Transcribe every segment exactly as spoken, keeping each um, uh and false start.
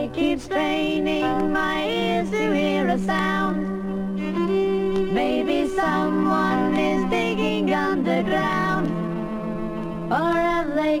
I keep straining my ears to hear a sound. Maybe someone is digging underground, or have they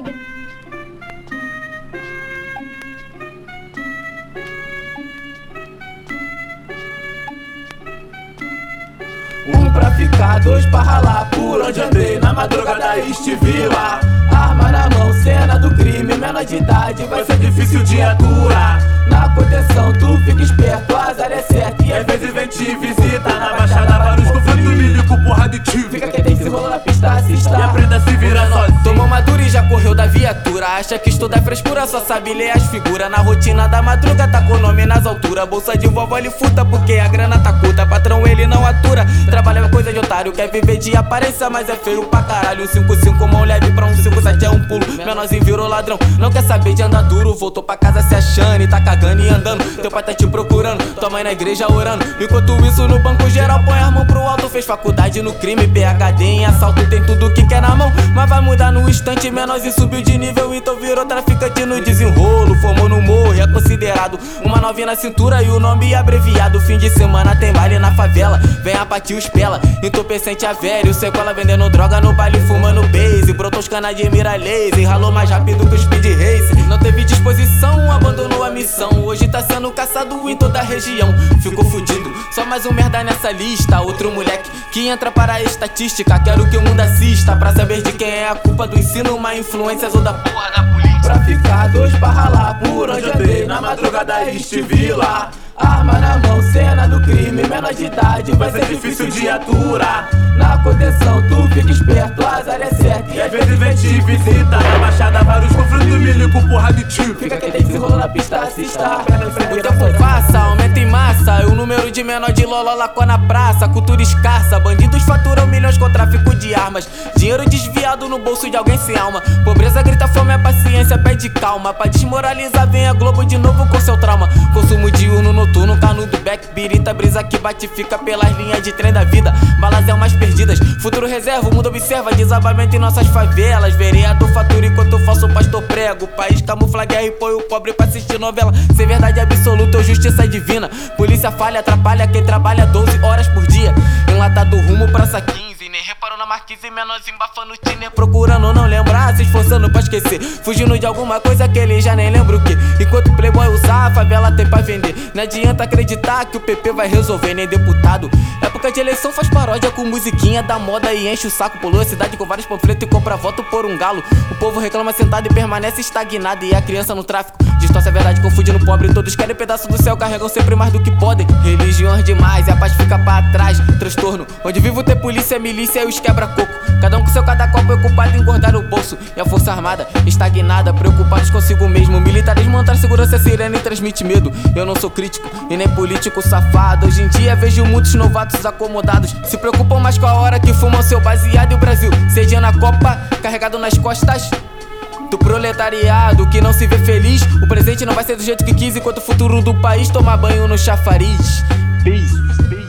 Um pra ficar, dois pra ralar. Por onde andei, na madrugada estive lá. Arma na mão, cena do crime. Menor de idade, vai ser difícil de aturar. Na proteção, tu fica esperto, a azar é certo. E às vezes vem te visita. Na baixada, vários conflitos, lírico, porra de tiro. Fica quem tem que se rolar na pista, assista. E aprenda a se virar sozinho. Tomou madura e já correu da viatura. Acha que estuda é frescura, só sabe ler as figuras. Na rotina da madruga, tá com o nome nas alturas. Bolsa de vovó ele futa, porque a grana tá curta. Patrão ele não atura, trabalha é coisa de otário. Quer viver de aparência, mas é feio pra caralho. Um cinco cinco mão leve pra um cinco sete é um pulo. Menorzinho virou ladrão, não quer saber de andar duro. Voltou pra casa se achando e tá cagando e andando. Teu pai tá te procurando, tua mãe na igreja orando. Enquanto isso no banco geral põe as mãos pro alto. Fez faculdade no crime, P H D em assalto. Tem tudo que quer na mão, mas vai mudar no instante. Menorzinho subiu de nível, então virou traficante no desenrolo. Formou no morro, é considerado uma novinha na cintura e o nome abreviado. Fim de semana tem baile na favela, vem a Paty os pela. Entorpecente a velho, sequela vendendo droga no baile fumando base. Brotou os cana de mira laser, ralou mais rápido que o speed race. Não teve disposição, abandonou a missão. Hoje tá sendo caçado em toda a região. Ficou fudido, só mais um merda nessa lista. Outro moleque que entra para a estatística. Quero que o mundo assista pra saber de quem é a culpa do ensino. Uma influência ou da porra da política. Pra ficar, dois pra ralar. Por onde andei, na madrugada estive lá. Arma na mão, cena do crime. Menor de idade, vai ser difícil de aturar. Na contenção, tu fica esperto, a azar é certo. E às vezes vem te visita. Na baixada, vários conflitos, milho com porra de tiro. Fica quem tem que se rolar na pista, assista. O tempo passa, aumenta em massa. E o número de menor de loló lacou na praça. Cultura escassa, bandidos faturam milhões com tráfico de armas. Dinheiro desviado no bolso de alguém sem alma. Pobreza grita fome, a paciência pede calma. Pra desmoralizar vem a Globo de novo com seu trauma. Consumo diurno, noturno, canudo, back, birita. Brisa que bate fica pelas linhas de trem da vida. Balas é umas perdidas, futuro reserva, o mundo observa. Desabamento em nossas favelas. Vereador fatura enquanto falso pastor prego. O país camufla a guerra e põe o pobre pra assistir novela. Sem verdade absoluta ou justiça divina. Polícia falha, atrapalha quem trabalha doze horas por dia. Enlatado rumo pra essa quinze. Nem reparou na marquise, menorzinho bafando o tiner. Procurando não lembrar, se esforçando pra esquecer. Fugindo de alguma coisa que ele já nem lembra o que. Enquanto o playboy usar, a favela tem pra vender. Não adianta acreditar que o P P vai resolver, nem deputado. Época de eleição faz paródia com musiquinha da moda e enche o saco. Pulou a cidade com vários panfletos e compra voto por um galo. O povo reclama sentado e permanece estagnado. E a criança no tráfico distorce a verdade, confundindo pobre. Todos querem pedaço do céu, carregam sempre mais do que podem. Religiões demais e a paz fica pra trás. Transtorno, onde vivo ter polícia, milícia e os quebra-coco. Cada um com seu cada copo, preocupado em engordar o bolso. E a força armada, estagnada, preocupados consigo mesmo. Militarismo traz segurança, sirene e transmite medo. Eu não sou crítico e nem político safado. Hoje em dia vejo muitos novatos acomodados. Se preocupam mais com a hora que fumam seu baseado. E o Brasil sediando a Copa, carregado nas costas do proletariado que não se vê feliz. O presente não vai ser do jeito que quis, enquanto o futuro do país toma banho no chafariz. Peace, peace.